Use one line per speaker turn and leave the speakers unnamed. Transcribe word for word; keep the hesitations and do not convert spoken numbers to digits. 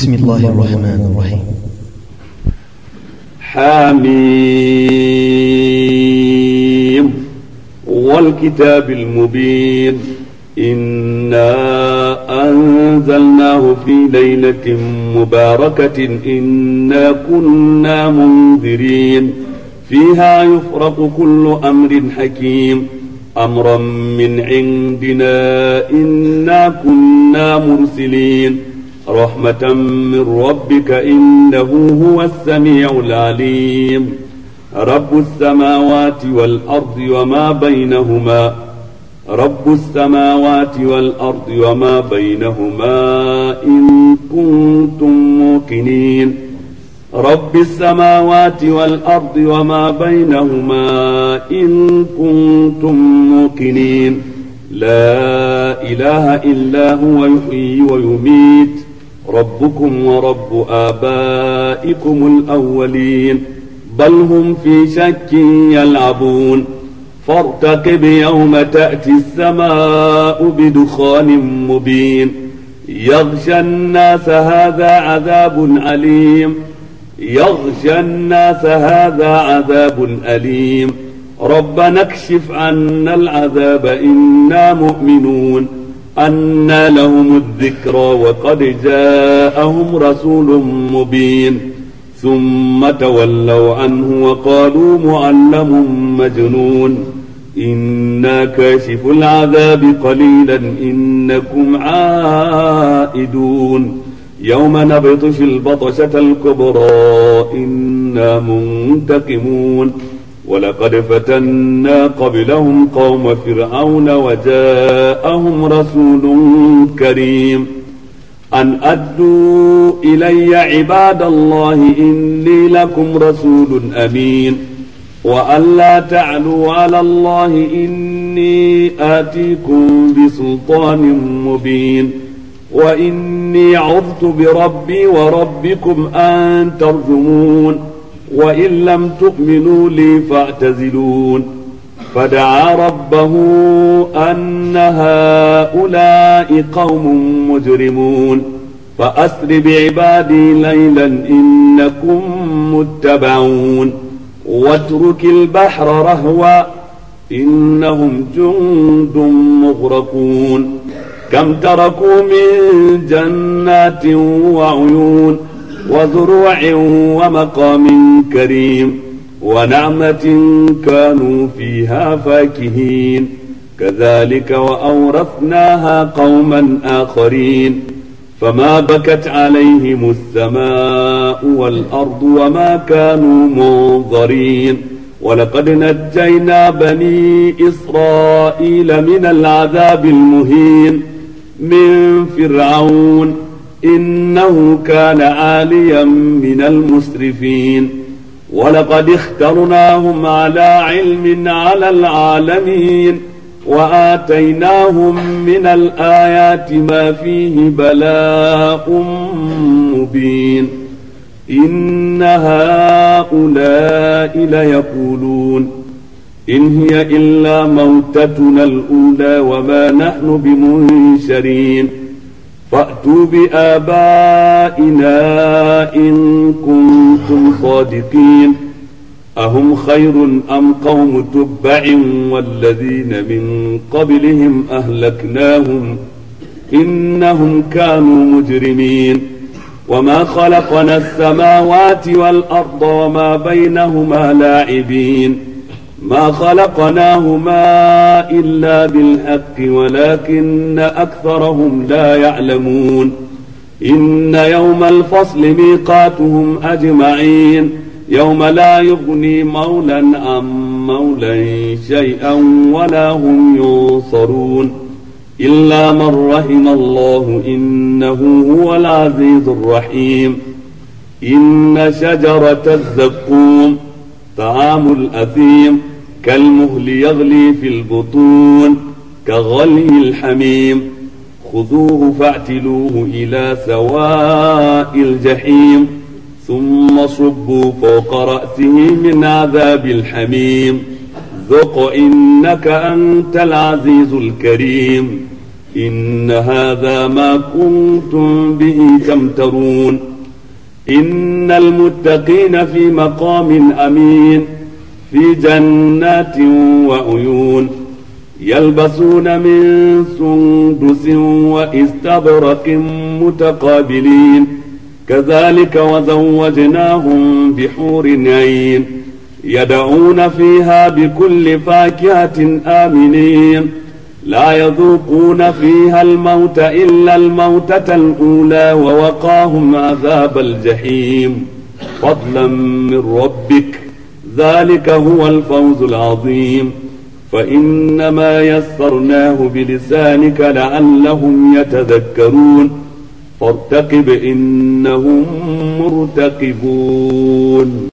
بسم الله الرحمن الرحيم.
حميم والكتاب المبين إنا أنزلناه في ليلة مباركة إنا كنا منذرين فيها يفرق كل أمر حكيم أمرا من عندنا إنا كنا مرسلين رحمة من ربك إنه هو السميع العليم رب السماوات والأرض وما بينهما رب السماوات والأرض وما بينهما إن كنتم موقنين رب السماوات والأرض وما بينهما إن كنتم موقنين لا إله إلا هو يحيي ويميت ربكم ورب آبائكم الأولين بل هم في شك يلعبون فارتقب يوم تأتي السماء بدخان مبين يغشى الناس هذا عذاب أليم يغشى الناس هذا عذاب أليم ربنا اكشف عنا العذاب إنا مؤمنون أنى لهم الذكرى وقد جاءهم رسول مبين ثم تولوا عنه وقالوا معلم مجنون إنا كاشف العذاب قليلا إنكم عائدون يوم نبطش البطشة الكبرى إنا منتقمون ولقد فتنا قبلهم قوم فرعون وجاءهم رسول كريم أن أدوا إلي عباد الله إني لكم رسول أمين وأن لا تعلوا على الله إني آتيكم بسلطان مبين وإني عذت بربي وربكم أن ترجمون وإن لم تؤمنوا لي فاعتزلون فدعا ربه أن هؤلاء قوم مجرمون فأسر بعبادي ليلا إنكم متبعون واترك البحر رهوا إنهم جند مغرقون كم تركوا من جنات وعيون وزروع ومقام كريم ونعمة كانوا فيها فاكهين كذلك وأورثناها قوما آخرين فما بكت عليهم السماء والأرض وما كانوا منظرين ولقد نجينا بني إسرائيل من العذاب المهين من فرعون إنه كان عاليا من المسرفين ولقد اخترناهم على علم على العالمين وآتيناهم من الآيات ما فيه بلاء مبين إن هؤلاء ليقولون إن هي إلا موتتنا الأولى وما نحن بمنشرين فأتوا بآبائنا إن كنتم صادقين أهم خير أم قوم تبع والذين من قبلهم أهلكناهم إنهم كانوا مجرمين وما خلقنا السماوات والأرض وما بينهما لاعبين ما خلقناهما إلا بالحق ولكن أكثرهم لا يعلمون إن يوم الفصل ميقاتهم أجمعين يوم لا يغني مولا عن مولا شيئا ولا هم ينصرون إلا من رحم الله إنه هو العزيز الرحيم إن شجرة الزقوم طعام الأثيم كالمهل يغلي في البطون كغلي الحميم خذوه فاعتلوه إلى سواء الجحيم ثم صبوا فوق رأسه من عذاب الحميم ذق إنك أنت العزيز الكريم إن هذا ما كنتم به تمترون إن المتقين في مقام أمين في جنات وعيون يلبسون من سندس وإستبرق متقابلين كذلك وزوجناهم بحور عين يدعون فيها بكل فاكهة آمنين لا يذوقون فيها الموت إلا الموتة الأولى ووقاهم عذاب الجحيم فضلا من ربك ذلك هو الفوز العظيم فإنما يسرناه بلسانك لعلهم يتذكرون فارتقب إنهم مرتقبون.